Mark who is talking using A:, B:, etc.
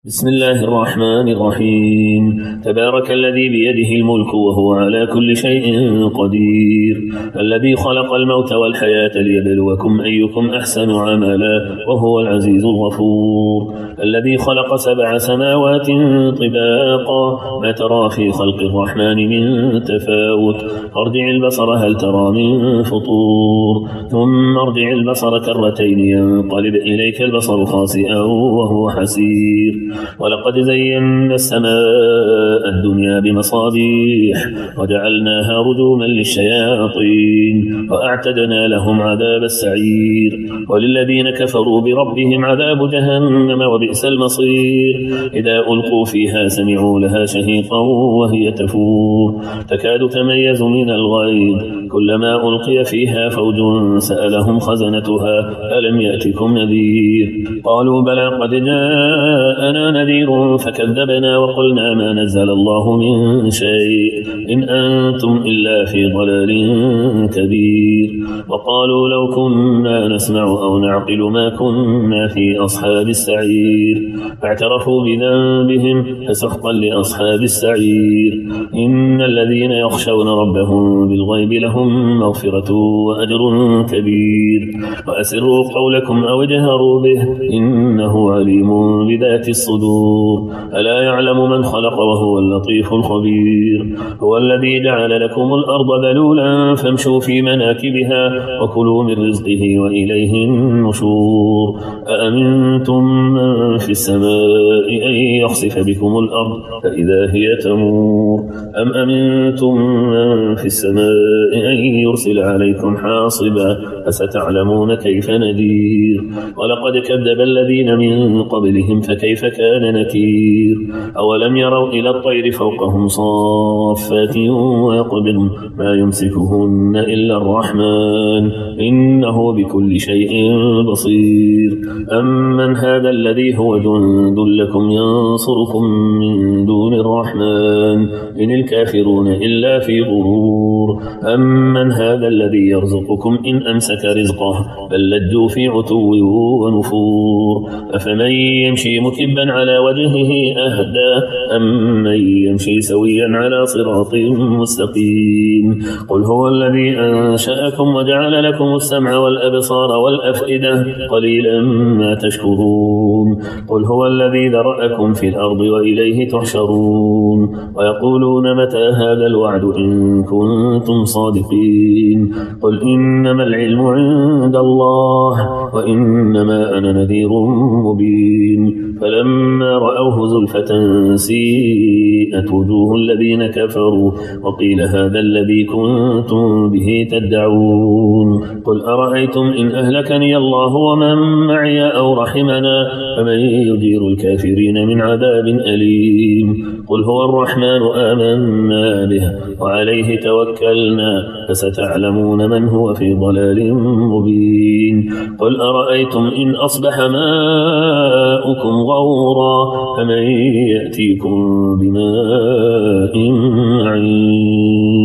A: بسم الله الرحمن الرحيم. تبارك الذي بيده الملك وهو على كل شيء قدير، الذي خلق الموت والحياة ليبلوكم أيكم أحسن عملا وهو العزيز الغفور، الذي خلق 7 سماوات طباقا ما ترى في خلق الرحمن من تفاوت، ارجع البصر هل ترى من فطور، ثم ارجع البصر كرتين ينقلب إليك البصر خاسئا وهو حسير. ولقد زينا السماء الدنيا بمصابيح وجعلناها رجوما للشياطين وأعتدنا لهم عذاب السعير، وللذين كفروا بربهم عذاب جهنم وبئس المصير. إذا ألقوا فيها سمعوا لها شهيقا وهي تفور تكاد تميز من الغيظ، كلما ألقي فيها فوج سألهم خزنتها ألم يأتكم نذير، قالوا بلى قد جاءنا نذير فكذبنا وقلنا ما نزل الله من شيء إن أنتم إلا في ضلال كبير. وقالوا لو كنا نسمع أو نعقل ما كنا في أصحاب السعير، فاعترفوا بذنبهم فسحقا لأصحاب السعير. إن الذين يخشون ربهم بالغيب لهم مغفرة وأجر كبير. وأسروا قولكم أو اجهروا به إنه عليم بذات الصدور، ألا يعلم من خلق وهو اللطيف الخبير. هو الذي جعل لكم الأرض ذلولا فامشوا في مناكبها وكلوا من رزقه وإليه النشور. أأمنتم من في السماء أن يخسف بكم الأرض فإذا هي تمور، أم أمنتم من في السماء أن يرسل عليكم حاصبا فستعلمون كيف نذير. ولقد كذب الذين من قبلهم فكيف كان نكير. أولم يروا إلى الطير فوقهم صافات ويقبضن ما يمسكهن إلا الرحمن إنه بكل شيء بصير. أمن هذا الذي هو جند لكم ينصركم من دون الرحمن إن الكافرون إلا في غرور. أمن هذا الذي يرزقكم إن أمسك رزقه بل لجوا في عتو ونفور. أفمن يمشي مكبا على وجهه أهدى أم من يمشي سويا على صراط مستقيم. قل هو الذي أنشأكم وجعل لكم السمع والأبصار والأفئدة قليلا ما تشكرون. قل هو الذي ذرأكم في الأرض وإليه تحشرون. ويقولون متى هذا الوعد إن كنتم صادقين. قل إنما العلم عند الله وإنما أنا نذير مبين. فلما رأوه زلفة سيئت وجوه الذين كفروا وقيل هذا الذي كنتم به تدعون. قل أرأيتم إن أهلكني الله ومن معي أو رحمنا فمن يجير الكافرين من عذاب أليم. قل هو الرحمن آمنا به وعليه توكلنا فستعلمون من هو في ضلال مبين. قل أرأيتم إن أصبح ماؤكم غورا فمن يأتيكم بماء معين.